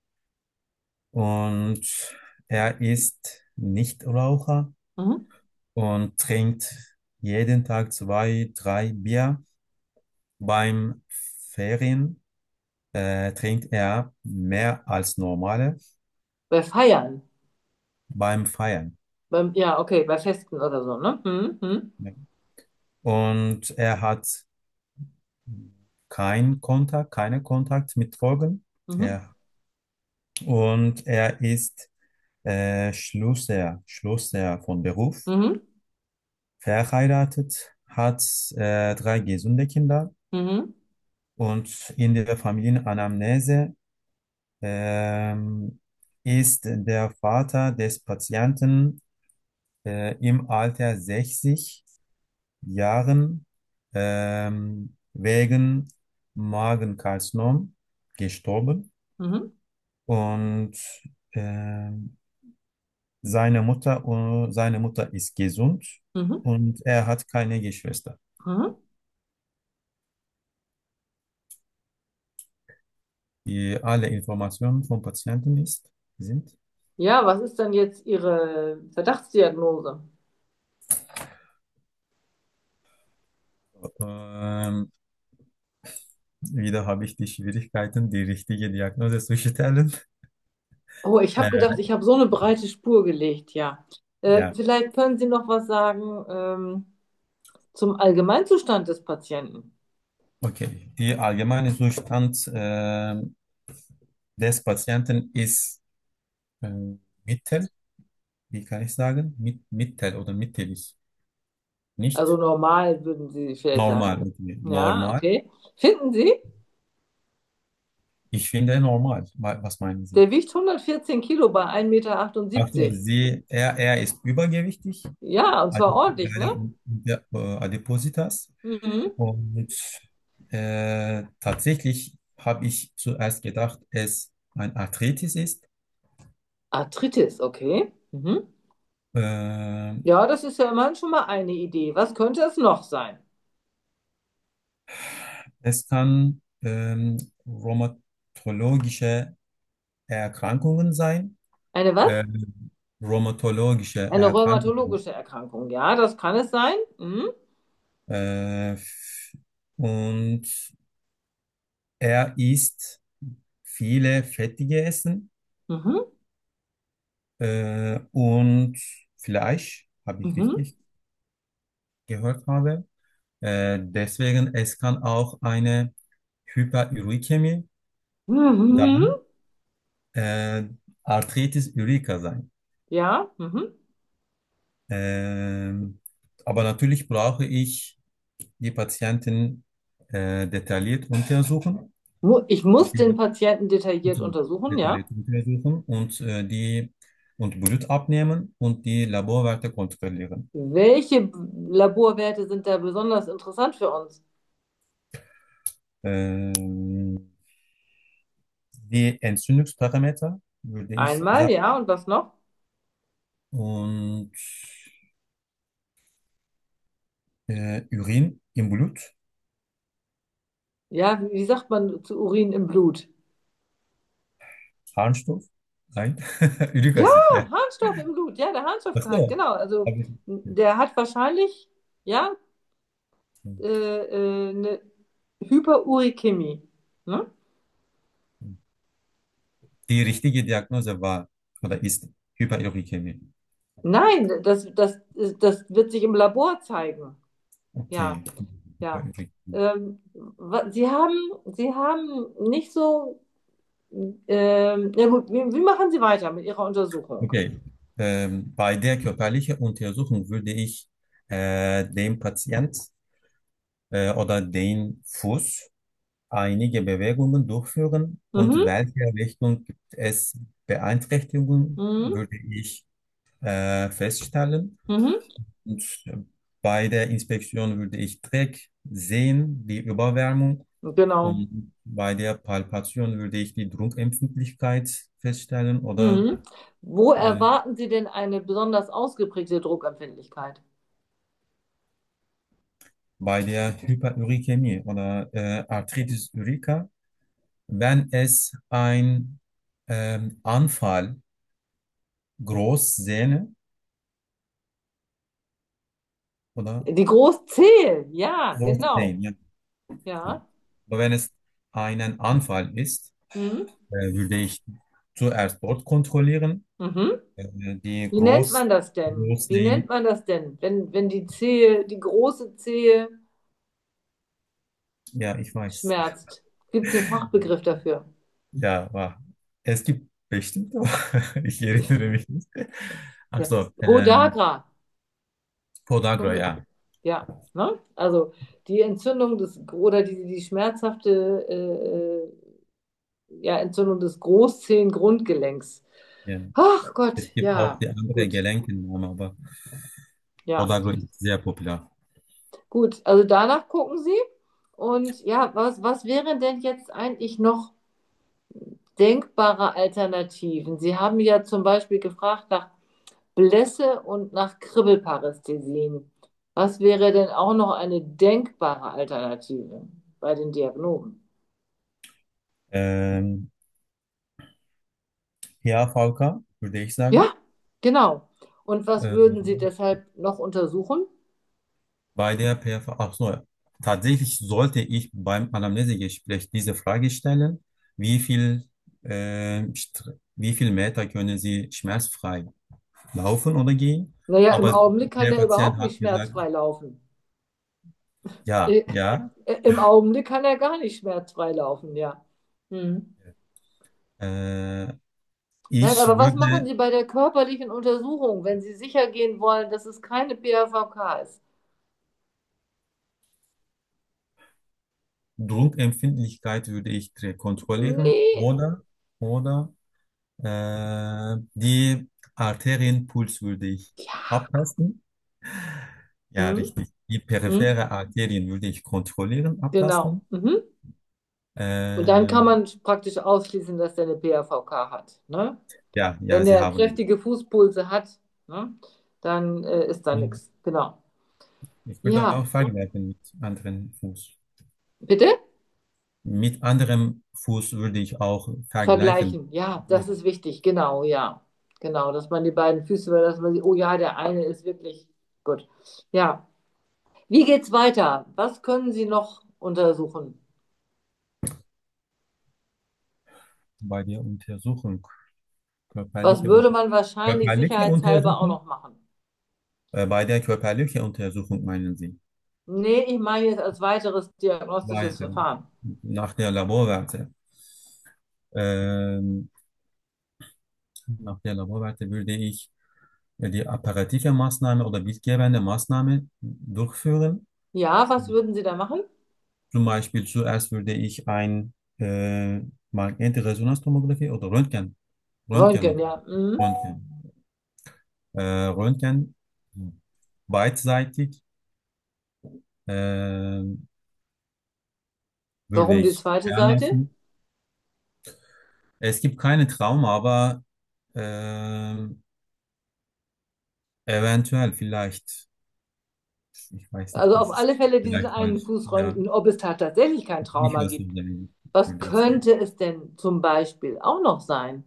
und er ist Nichtraucher Mhm. und trinkt jeden Tag zwei, drei Bier. Beim Ferien äh, trinkt er mehr als normale Bei Feiern. beim Feiern. Beim, ja, okay, bei Festen oder so, ne? Hm? Hm? Ja. Und er hat kein Kontakt, keine Kontakt mit Drogen. Mhm. Er, und er ist äh, Schlosser, Schlosser von Beruf, Mhm. verheiratet, hat äh, drei gesunde Kinder Mhm. und in der Familienanamnese ähm, ist der Vater des Patienten äh, im Alter sechzig Jahren ähm, wegen Magenkarzinom gestorben Mhm. und ähm, seine Mutter, äh, seine Mutter ist gesund Mhm. und er hat keine Geschwister. Mhm. Die alle Informationen vom Patienten ist, sind. Ja, was ist denn jetzt Ihre Verdachtsdiagnose? Ähm, wieder habe ich die Schwierigkeiten, die richtige Diagnose zu stellen. Oh, ich habe Äh, gedacht, ich habe so eine breite Spur gelegt, ja. Äh, ja, vielleicht können Sie noch was sagen ähm, zum Allgemeinzustand des Patienten. okay. Die allgemeine Zustand äh, des Patienten ist äh, mittel, wie kann ich sagen? Mit, mittel oder mittelig. Also Nicht normal würden Sie vielleicht normal. sagen. Okay. Ja, Normal. okay. Finden Sie? Ich finde normal. Wa- Was meinen Sie? Der wiegt hundertvierzehn Kilo bei ein Meter Also achtundsiebzig. sie, er, er ist übergewichtig, Ja, und zwar Adip ordentlich, ne? der, äh, Adipositas. Mhm. Und äh, tatsächlich habe ich zuerst gedacht, es ein Arthritis ist. Arthritis, okay. Mhm. Äh, Ja, das ist ja immerhin schon mal eine Idee. Was könnte es noch sein? es kann ähm, rheumatologische Erkrankungen sein. Eine was? Äh, rheumatologische Eine Erkrankungen. rheumatologische Erkrankung. Ja, das kann es sein. Mhm. Äh, und er isst viele fettige Essen Mhm. äh, und Fleisch, habe ich Mhm. richtig gehört habe. Äh, deswegen, es kann auch eine Hyperurikämie, Mhm. dann äh, Arthritis urica sein. Ja. Mhm. Ähm, aber natürlich brauche ich die Patienten äh, detailliert untersuchen. Mu- Ich muss den Die Patienten detailliert müssen untersuchen, ja? detailliert untersuchen und äh, die und Blut abnehmen und die Laborwerte kontrollieren. Welche Laborwerte sind da besonders interessant für uns? Ähm, die Entzündungsparameter, würde ich Einmal, sagen, ja, und was noch? und äh, Urin im Blut, Ja, wie wie sagt man zu Urin im Blut? Harnstoff, nein, Ja, Uricacid, ja. Harnstoff im Blut, ja, der Ach Harnstoffgehalt, so, genau. Also habe ich. der hat wahrscheinlich, ja, äh, äh, eine Hyperurikämie. Ne? Die richtige Diagnose war oder ist Hyperurikämie. Nein, das, das, das wird sich im Labor zeigen. Okay, Ja, ja. Hyperurikämie. Ähm, wa- Sie haben, Sie haben nicht so, ähm, ja gut, wie, wie machen Sie weiter mit Ihrer Untersuchung? Okay, ähm, bei der körperlichen Untersuchung würde ich äh, dem Patient äh, oder den Fuß einige Bewegungen durchführen und Mhm, welche Richtung gibt es Beeinträchtigungen, mhm, würde ich äh, feststellen. mhm, Und bei der Inspektion würde ich direkt sehen, die Überwärmung. genau. Und bei der Palpation würde ich die Druckempfindlichkeit feststellen oder Mhm. Wo äh, erwarten Sie denn eine besonders ausgeprägte Druckempfindlichkeit? bei der Hyperurikämie oder äh, Arthritis urica, wenn es ein ähm, Anfall Großsehne oder Die Großzehen, ja, genau. Großzehen, ja. Ja. Aber wenn es einen Anfall ist, Mhm. äh, würde ich zuerst dort kontrollieren. Mhm. Äh, die Wie nennt Groß, man das denn? Wie nennt Großzehen, man das denn? Wenn, wenn die Zehe, die große Zehe ja, ich weiß. schmerzt. Gibt es einen Fachbegriff dafür? Ja, war. Es gibt bestimmt, aber ich erinnere mich nicht. Ach Ja. so, ähm, Podagra. Podagra, Schon- ja. Ja, ne? Also die Entzündung des oder die, die schmerzhafte äh, ja, Entzündung des Großzehengrundgelenks. Ja. Ach Gott, Es gibt auch ja, die andere gut. Gelenkennamen, aber Ja, Podagra ist sehr populär. gut. Also danach gucken Sie. Und ja, was, was wären denn jetzt eigentlich noch denkbare Alternativen? Sie haben ja zum Beispiel gefragt nach Blässe und nach Kribbelparästhesien. Was wäre denn auch noch eine denkbare Alternative bei den Diagnosen? Ähm, P A V K, würde ich sagen. Ja, genau. Und was würden Sie Ähm, deshalb noch untersuchen? bei der P A V K, ach so, tatsächlich sollte ich beim Anamnesegespräch diese Frage stellen, wie viel, äh, St- wie viel Meter können Sie schmerzfrei laufen oder gehen? Naja, im Aber Augenblick kann der er Patient überhaupt nicht hat gesagt, schmerzfrei laufen. ja, Äh, ja, äh, Im Augenblick kann er gar nicht schmerzfrei laufen, ja. Hm. äh, Nein, ich aber was machen würde Sie bei der körperlichen Untersuchung, wenn Sie sicher gehen wollen, dass es keine P A V K ist? Druckempfindlichkeit würde ich kontrollieren Nee, oder, oder äh, die Arterienpuls würde ich ja. abtasten. Ja, Hm? richtig. Die Hm? periphere Arterien würde ich kontrollieren, Genau. abtasten. Mhm. Und dann kann Äh, man praktisch ausschließen, dass der eine P A V K hat. Ne? ja, ja, Wenn Sie der haben. kräftige Fußpulse hat, ne? Dann äh, ist da nichts. Genau. Ich würde Ja, auch vergleichen mit anderen Fuß. bitte? Mit anderem Fuß würde ich auch vergleichen. Vergleichen. Ja, das ist wichtig. Genau, ja. Genau, dass man die beiden Füße, dass man sieht, oh ja, der eine ist wirklich gut. Ja. Wie geht's weiter? Was können Sie noch untersuchen? Bei der Untersuchung, Was körperliche, würde man wahrscheinlich körperliche sicherheitshalber auch Untersuchung, noch machen? äh, bei der körperlichen Untersuchung meinen Sie? Nee, ich meine jetzt als weiteres diagnostisches Weiter, Verfahren. nach der Laborwerte. Ähm, nach der Laborwerte würde ich äh, die apparative Maßnahme oder bildgebende Maßnahme durchführen. Ja, was würden Sie da machen? Zum Beispiel zuerst würde ich ein äh, Magnetresonanztomographie oder Röntgen, Röntgen Röntgen, machen. ja. Mhm. Röntgen. Äh, Röntgen beidseitig äh, würde Warum die ich zweite Seite? lassen. Es gibt keine Trauma, aber äh, eventuell vielleicht, ich weiß nicht, Also auf das ist alle Fälle diesen vielleicht einen falsch. Ja, Fußröntgen, ob es ta- tatsächlich kein nicht Trauma das so gibt. sehen, Was würde ich sagen. könnte es denn zum Beispiel auch noch sein,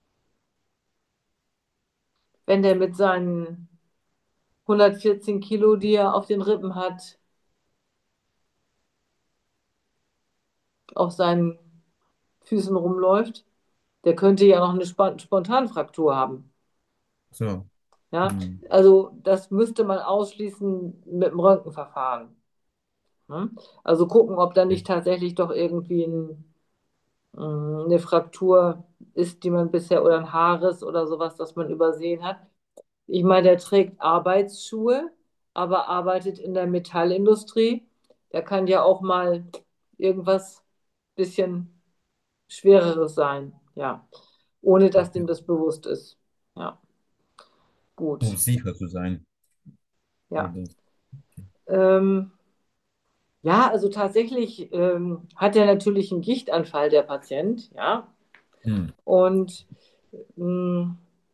wenn der mit seinen hundertvierzehn Kilo, die er auf den Rippen hat, auf seinen Füßen rumläuft? Der könnte ja noch eine Spa- Spontanfraktur haben. So. Ja, Hm. also das müsste man ausschließen mit dem Röntgenverfahren. Ne? Also gucken, ob da nicht tatsächlich doch irgendwie ein, mh, eine Fraktur ist, die man bisher oder ein Haares oder sowas, das man übersehen hat. Ich meine, der trägt Arbeitsschuhe, aber arbeitet in der Metallindustrie. Der kann ja auch mal irgendwas bisschen Schwereres sein, ja, ohne dass dem das bewusst ist. Ja, Um gut. sicher zu sein, Ja. würde ich. Ähm, ja, also tatsächlich ähm, hat er natürlich einen Gichtanfall, der Patient, ja. Hm. Und mh,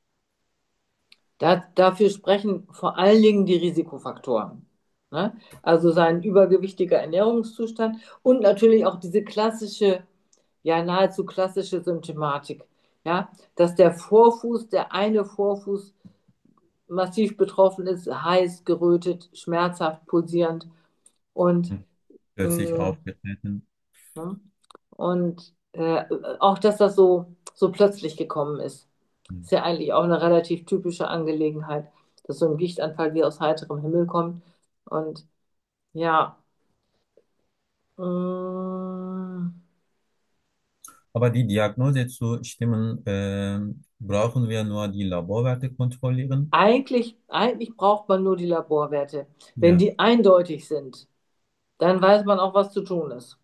da, dafür sprechen vor allen Dingen die Risikofaktoren. Ne? Also sein übergewichtiger Ernährungszustand und natürlich auch diese klassische, ja, nahezu klassische Symptomatik. Ja, dass der Vorfuß, der eine Vorfuß massiv betroffen ist, heiß, gerötet, schmerzhaft, pulsierend und Hm. Plötzlich mh, aufgetreten. ne? Und äh, auch, dass das so, so plötzlich gekommen ist. Hm. Ist ja eigentlich auch eine relativ typische Angelegenheit, dass so ein Gichtanfall wie aus heiterem Himmel kommt. Und ja, mh, Aber die Diagnose zu stimmen, ähm, brauchen wir nur die Laborwerte kontrollieren. eigentlich, eigentlich braucht man nur die Laborwerte. Wenn Ja. die eindeutig sind, dann weiß man auch, was zu tun ist.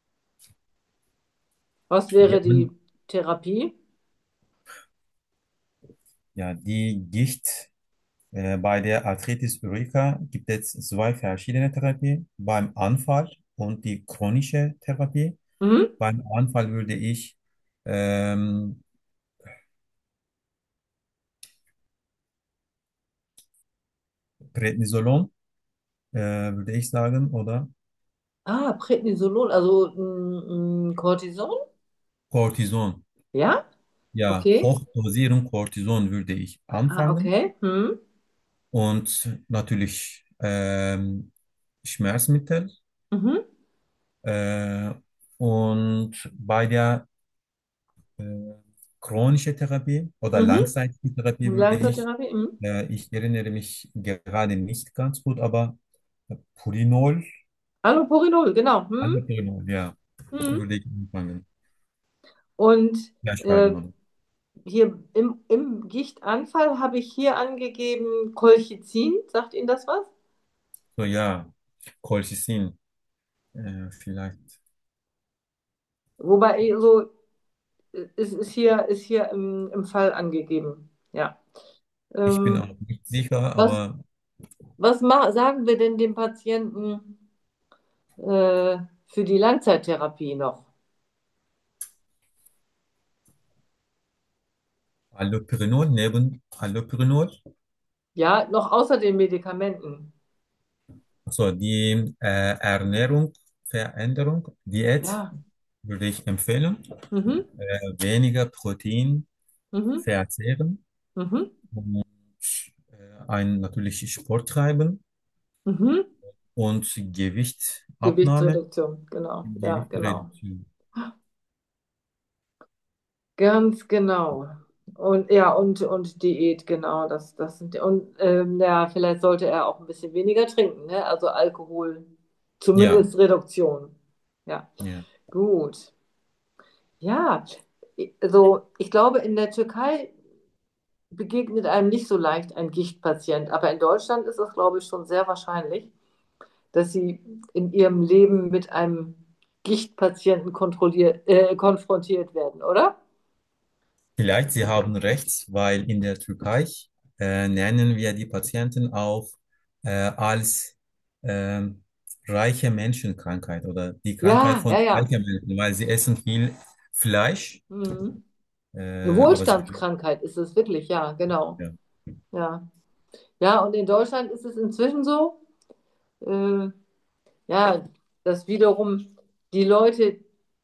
Was Wir wäre die haben, Therapie? ja, die Gicht, äh, bei der Arthritis oerica gibt es zwei verschiedene Therapien. Beim Anfall und die chronische Therapie. Mhm. Beim Anfall würde ich ähm, Prednisolon, äh, würde ich sagen, oder Ah, Prednisolon, also mh, mh, Cortison? Cortison. Ja? Ja, Okay. Hochdosierung Cortison würde ich Ah, anfangen okay. Hm. und natürlich ähm, Schmerzmittel. Mhm. Äh, und bei der äh, chronischen Therapie oder Mhm. langzeitigen Therapie würde ich, Langzeittherapie? Mhm. äh, ich erinnere mich gerade nicht ganz gut, aber Purinol, Allopurinol, genau. Mhm. Allopurinol, ja, Mhm. würde ich anfangen. Und Ja, äh, schreiben, oder? hier im, im Gichtanfall habe ich hier angegeben Colchicin. Sagt Ihnen das was? So, ja, Colchicin, äh, vielleicht. Wobei eh so, äh, es ist hier, ist hier im, im Fall angegeben. Ja. Ich bin Ähm, auch nicht sicher, was aber was ma sagen wir denn dem Patienten äh, für die Langzeittherapie noch? Allopurinol, neben Allopurinol, Ja, noch außer den Medikamenten. also die äh, Ernährung, Veränderung, Diät Ja. würde ich empfehlen. Mhm. Äh, weniger Protein Mhm. verzehren Mhm. und äh, ein natürlich Sport treiben Mhm. und Gewichtabnahme, Gewichtsreduktion, genau. Ja, genau. Gewichtreduktion. Ganz genau. Und ja, und, und Diät, genau. Das, das sind, und ähm, ja, vielleicht sollte er auch ein bisschen weniger trinken, ne? Also Alkohol, Ja, zumindest Reduktion. Ja, ja. gut. Ja, also ich glaube, in der Türkei begegnet einem nicht so leicht ein Gichtpatient, aber in Deutschland ist das, glaube ich, schon sehr wahrscheinlich. dass Sie in Ihrem Leben mit einem Gichtpatienten kontrolliert, äh, konfrontiert werden, oder? Vielleicht Sie haben recht, weil in der Türkei äh, nennen wir die Patienten auch äh, als ähm, reiche Menschenkrankheit oder die Krankheit Ja, von ja, ja. reichen Menschen, weil sie essen viel Fleisch, Mhm. Eine äh, aber sie, Wohlstandskrankheit ist es wirklich, ja, genau. ja, Ja. Ja, und in Deutschland ist es inzwischen so, äh, ja, dass wiederum die Leute,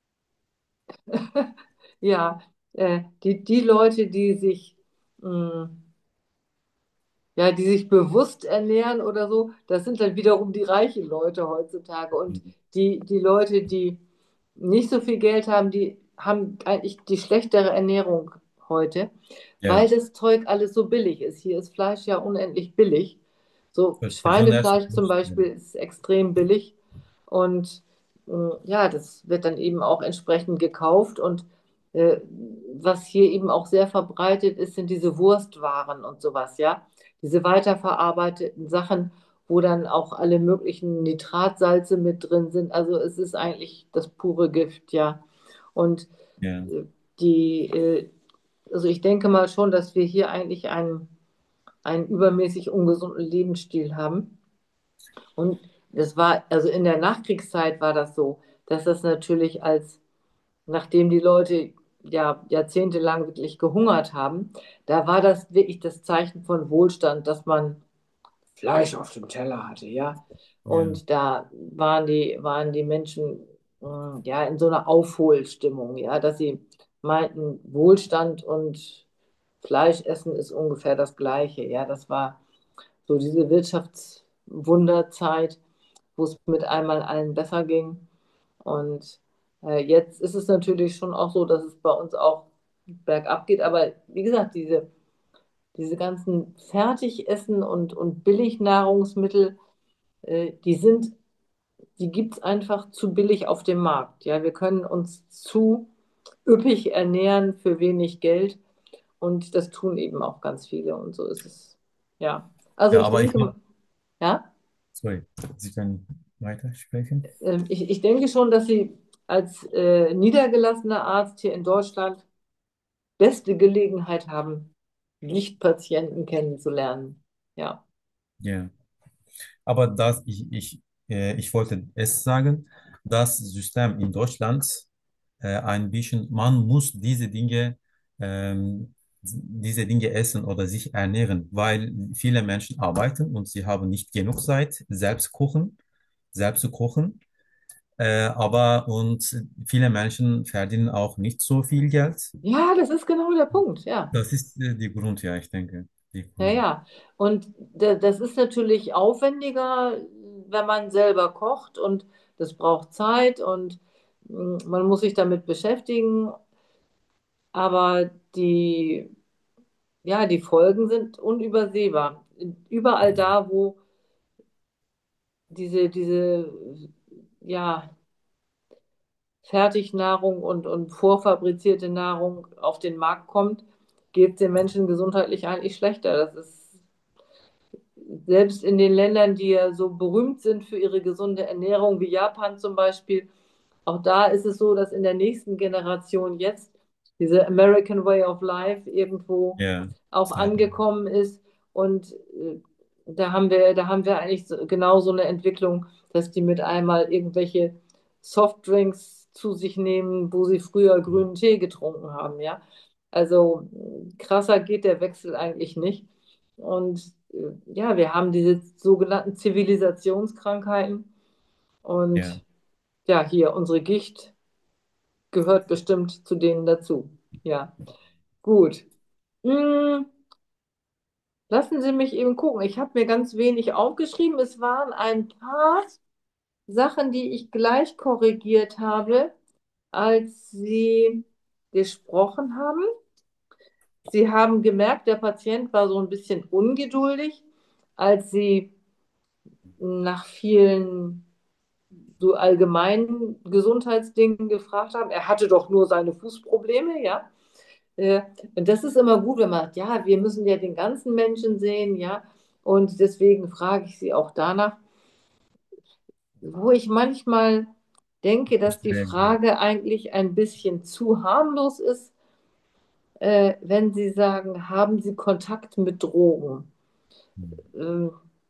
ja, äh, die, die Leute, die sich, mh, ja, die sich bewusst ernähren oder so, das sind dann wiederum die reichen Leute heutzutage. Und die, die Leute, die nicht so viel Geld haben, die haben eigentlich die schlechtere Ernährung heute, weil ja, das Zeug alles so billig ist. Hier ist Fleisch ja unendlich billig. So für Personen. Schweinefleisch zum Beispiel ist extrem billig. Und äh, ja, das wird dann eben auch entsprechend gekauft. Und äh, was hier eben auch sehr verbreitet ist, sind diese Wurstwaren und sowas, ja. Diese weiterverarbeiteten Sachen, wo dann auch alle möglichen Nitratsalze mit drin sind. Also es ist eigentlich das pure Gift, ja. Und Ja, äh, die, äh, also ich denke mal schon, dass wir hier eigentlich einen, einen übermäßig ungesunden Lebensstil haben. Und das war, also in der Nachkriegszeit war das so, dass das natürlich als, nachdem die Leute ja jahrzehntelang wirklich gehungert haben, da war das wirklich das Zeichen von Wohlstand, dass man Fleisch auf dem Teller hatte, ja. ja, Und da waren die, waren die Menschen äh, ja in so einer Aufholstimmung, ja, dass sie meinten, Wohlstand und Fleischessen ist ungefähr das Gleiche. Ja, das war so diese Wirtschaftswunderzeit, wo es mit einmal allen besser ging. Und äh, jetzt ist es natürlich schon auch so, dass es bei uns auch bergab geht. Aber wie gesagt, diese, diese ganzen Fertigessen und, und Billignahrungsmittel, äh, die sind, die gibt es einfach zu billig auf dem Markt. Ja, wir können uns zu üppig ernähren für wenig Geld. Und das tun eben auch ganz viele. Und so ist es. Ja. Also ja, ich aber ich, denke, ja, sorry, Sie können weitersprechen. ähm, ich, ich denke schon, dass Sie als äh, niedergelassener Arzt hier in Deutschland beste Gelegenheit haben, Lichtpatienten kennenzulernen. Ja. Ja. Aber das, ich, ich, äh, ich wollte es sagen, das System in Deutschland äh, ein bisschen, man muss diese Dinge, ähm, diese Dinge essen oder sich ernähren, weil viele Menschen arbeiten und sie haben nicht genug Zeit, selbst kochen, selbst zu kochen. Äh, aber und viele Menschen verdienen auch nicht so viel Geld. Ja, das ist genau der Punkt. Ja. Das ist äh, die Grund, ja, ich denke. Die Ja, Grund. ja. Und da- das ist natürlich aufwendiger, wenn man selber kocht und das braucht Zeit und mm, man muss sich damit beschäftigen. Aber die, ja, die Folgen sind unübersehbar. Überall da, wo diese, diese, ja, Fertignahrung und, und vorfabrizierte Nahrung auf den Markt kommt, geht es den Menschen gesundheitlich eigentlich schlechter. Das ist selbst in den Ländern, die ja so berühmt sind für ihre gesunde Ernährung, wie Japan zum Beispiel, auch da ist es so, dass in der nächsten Generation jetzt diese American Way of Life irgendwo Ja, auch Zeit. angekommen ist. Und äh, da haben wir, da haben wir eigentlich so, genau so eine Entwicklung, dass die mit einmal irgendwelche Softdrinks zu sich nehmen, wo sie früher grünen Tee getrunken haben, ja. Also krasser geht der Wechsel eigentlich nicht. Und äh, ja, wir haben diese sogenannten Zivilisationskrankheiten. Ja. Und ja, hier unsere Gicht gehört bestimmt zu denen dazu. Ja, gut. Hm, lassen Sie mich eben gucken. Ich habe mir ganz wenig aufgeschrieben. Es waren ein paar Sachen, die ich gleich korrigiert habe, als Sie gesprochen haben. Sie haben gemerkt, der Patient war so ein bisschen ungeduldig, als Sie nach vielen so allgemeinen Gesundheitsdingen gefragt haben. Er hatte doch nur seine Fußprobleme, ja. Äh, und das ist immer gut, wenn man sagt, ja, wir müssen ja den ganzen Menschen sehen, ja. Und deswegen frage ich Sie auch danach. wo ich manchmal denke, dass die Verstehe. Frage eigentlich ein bisschen zu harmlos ist, äh, wenn Sie sagen, haben Sie Kontakt mit Drogen? Ähm,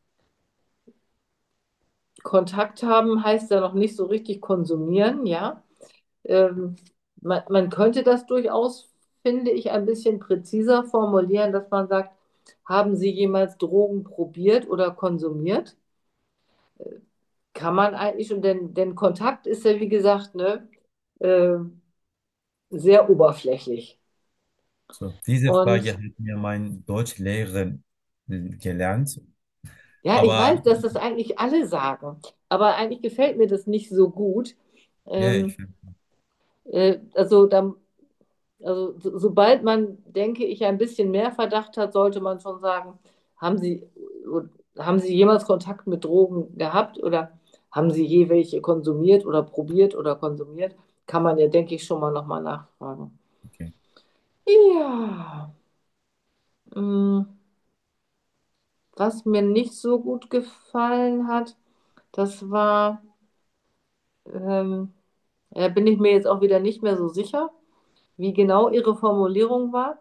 Kontakt haben heißt ja noch nicht so richtig konsumieren, ja. Ähm, man, man könnte das durchaus, finde ich, ein bisschen präziser formulieren, dass man sagt, haben Sie jemals Drogen probiert oder konsumiert? Kann man eigentlich schon, denn, denn Kontakt ist ja, wie gesagt, ne, äh, sehr oberflächlich. So, diese Frage Und hat mir mein Deutschlehrer äh, gelernt, ja, ich aber weiß, dass das eigentlich alle sagen, aber eigentlich gefällt mir das nicht so gut. ja, ich, Ähm, äh, also, da, also so, sobald man, denke ich, ein bisschen mehr Verdacht hat, sollte man schon sagen, haben Sie, haben Sie jemals Kontakt mit Drogen gehabt oder haben Sie je welche konsumiert oder probiert oder konsumiert? Kann man ja, denke ich, schon mal nochmal nachfragen. okay. Ja, mh, was mir nicht so gut gefallen hat, das war, ähm, da bin ich mir jetzt auch wieder nicht mehr so sicher, wie genau Ihre Formulierung war.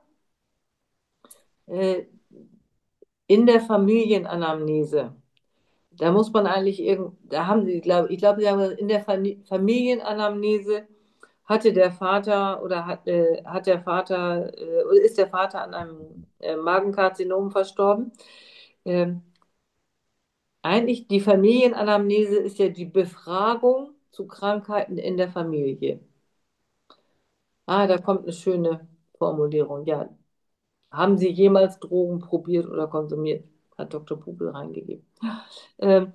Äh, in der Familienanamnese. Da muss man eigentlich irgend, da haben Sie, glaube ich, glaube, Sie haben gesagt, in der Fam- Familienanamnese hatte der Vater oder hat, äh, hat der Vater, äh, oder ist der Vater an einem äh, Magenkarzinom verstorben. Ähm, eigentlich die Familienanamnese ist ja die Befragung zu Krankheiten in der Familie. Ah, da kommt eine schöne Formulierung. Ja, haben Sie jemals Drogen probiert oder konsumiert? Hat Doktor Pupel reingegeben. Ähm,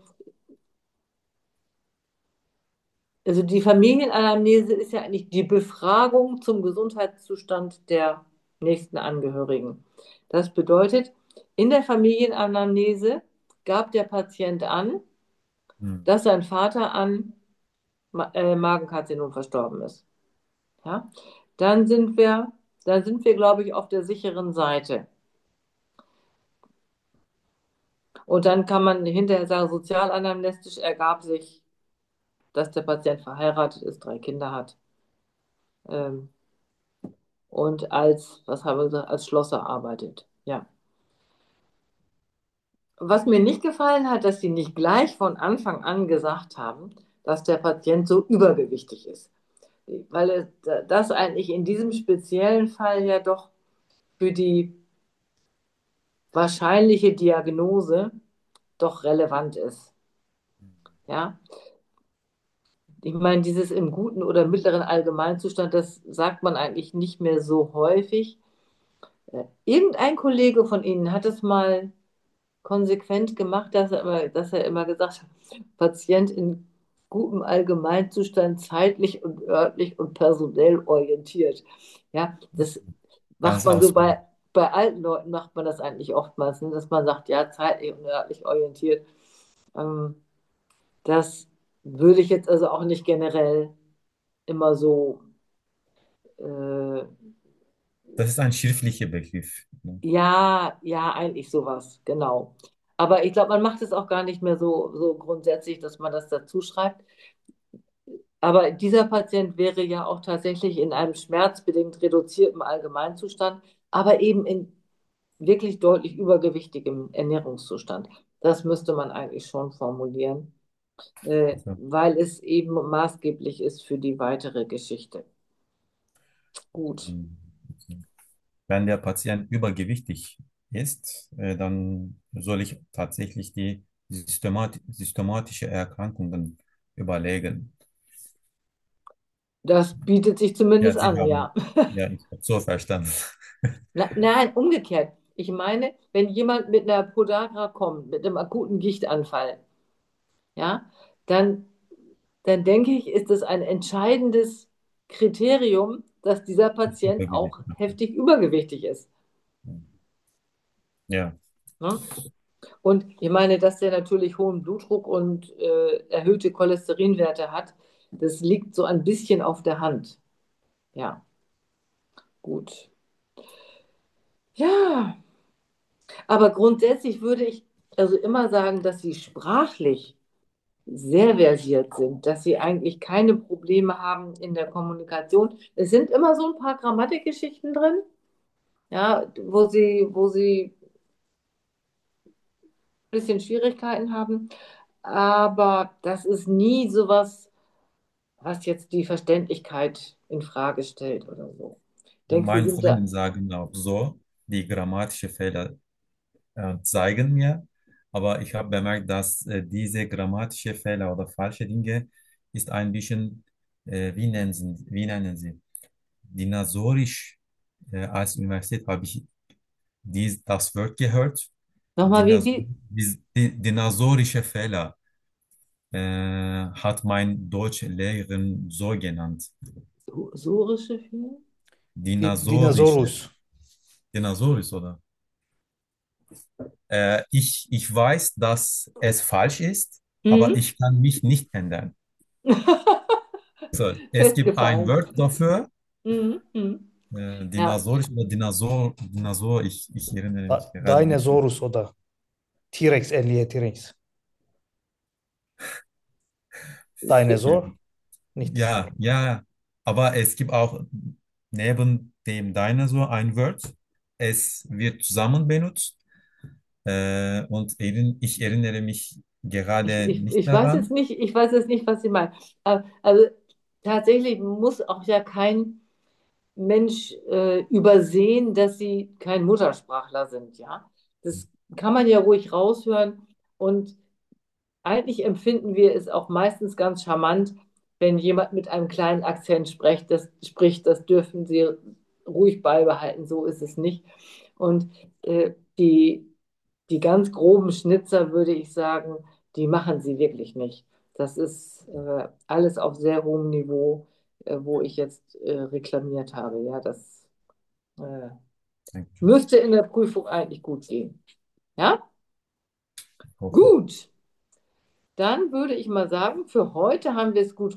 Also die Familienanamnese ist ja eigentlich die Befragung zum Gesundheitszustand der nächsten Angehörigen. Das bedeutet, in der Familienanamnese gab der Patient an, Hm. dass sein Vater an Ma- äh, Magenkarzinom verstorben ist. Ja? Dann sind wir, dann sind wir, glaube ich, auf der sicheren Seite. Und dann kann man hinterher sagen, sozialanamnestisch ergab sich, dass der Patient verheiratet ist, drei Kinder hat. Ähm, und als, was haben wir gesagt, als Schlosser arbeitet. Ja. Was mir nicht gefallen hat, dass sie nicht gleich von Anfang an gesagt haben, dass der Patient so übergewichtig ist. Weil es, das eigentlich in diesem speziellen Fall ja doch für die wahrscheinliche Diagnose doch relevant ist. Ja, ich meine, dieses im guten oder mittleren Allgemeinzustand, das sagt man eigentlich nicht mehr so häufig. Äh, Irgendein Kollege von Ihnen hat es mal konsequent gemacht, dass er immer, dass er immer gesagt hat, Patient in gutem Allgemeinzustand, zeitlich und örtlich und personell orientiert. Ja, das macht Ganz man so ausführlich. bei, bei alten Leuten, macht man das eigentlich oftmals, ne, dass man sagt, ja, zeitlich und örtlich orientiert. Ähm, das würde ich jetzt also auch nicht generell immer so, äh, Das ist ein schriftlicher Begriff. Ne? ja, ja, eigentlich sowas, genau. Aber ich glaube, man macht es auch gar nicht mehr so, so grundsätzlich, dass man das dazu schreibt. Aber dieser Patient wäre ja auch tatsächlich in einem schmerzbedingt reduzierten Allgemeinzustand, aber eben in wirklich deutlich übergewichtigem Ernährungszustand. Das müsste man eigentlich schon formulieren, äh, Also, weil es eben maßgeblich ist für die weitere Geschichte. Gut. hm, okay. Wenn der Patient übergewichtig ist, äh, dann soll ich tatsächlich die systemat systematische Erkrankungen überlegen. Das bietet sich Ja, zumindest Sie an, haben, ja. ja, ich habe so verstanden. Na, nein, umgekehrt. Ich meine, wenn jemand mit einer Podagra kommt, mit einem akuten Gichtanfall, ja, dann dann denke ich, ist es ein entscheidendes Kriterium, dass dieser Patient auch Übergewichtig. heftig übergewichtig ist. Ja, Ne? Und ich meine, dass der natürlich hohen Blutdruck und äh, erhöhte Cholesterinwerte hat, das liegt so ein bisschen auf der Hand. Ja, gut. Ja, aber grundsätzlich würde ich also immer sagen, dass sie sprachlich sehr versiert sind, dass sie eigentlich keine Probleme haben in der Kommunikation. Es sind immer so ein paar Grammatikgeschichten drin, ja, wo sie, wo sie ein bisschen Schwierigkeiten haben, aber das ist nie sowas, was jetzt die Verständlichkeit in Frage stellt oder so. Ich denke, sie Meine sind da. Freunde sagen auch so, die grammatische Fehler äh, zeigen mir, aber ich habe bemerkt, dass äh, diese grammatische Fehler oder falsche Dinge ist ein bisschen, äh, wie nennen sie, wie nennen sie, dinosaurisch. Äh, als Universität habe ich dies, das Wort gehört, Nochmal, wie, Dinosaur, wie, dis- di- dinosaurische Fehler, äh, hat mein Deutschlehrerin so genannt. so- surische Fehler? Di- Dinosaurische, Dinosaurus. Dinosaurisch, oder? Äh, ich, ich weiß, dass es falsch ist, aber Hm? ich kann mich nicht ändern. So, es gibt ein Festgefahren. Wort dafür, Hm, hm. äh, Ja, dinosaurisch oder Dinosaur, Dinosaur, ich, ich erinnere mich Da- gerade nicht. Dinosaurus oder T-Rex, ähnliche T-Rex. Dinosaur? Nicht. Ja, ja, aber es gibt auch neben dem Dinosaur ein Wort. Es wird zusammen benutzt äh, und erin- ich erinnere mich ich, gerade ich, nicht ich weiß jetzt daran. nicht, ich weiß jetzt nicht, was Sie meinen. Äh, Also tatsächlich muss auch ja kein Mensch äh, übersehen, dass sie kein Muttersprachler sind, ja. Das kann man ja ruhig raushören. Und eigentlich empfinden wir es auch meistens ganz charmant, wenn jemand mit einem kleinen Akzent spricht. Das, spricht, das dürfen Sie ruhig beibehalten, so ist es nicht. Und äh, die, die ganz groben Schnitzer, würde ich sagen, die machen Sie wirklich nicht. Das ist äh, alles auf sehr hohem Niveau, äh, wo ich jetzt äh, reklamiert habe. Ja, das äh, Dankeschön. müsste in der Prüfung eigentlich gut gehen. Ja, Hoffe. gut. Dann würde ich mal sagen, für heute haben wir es gut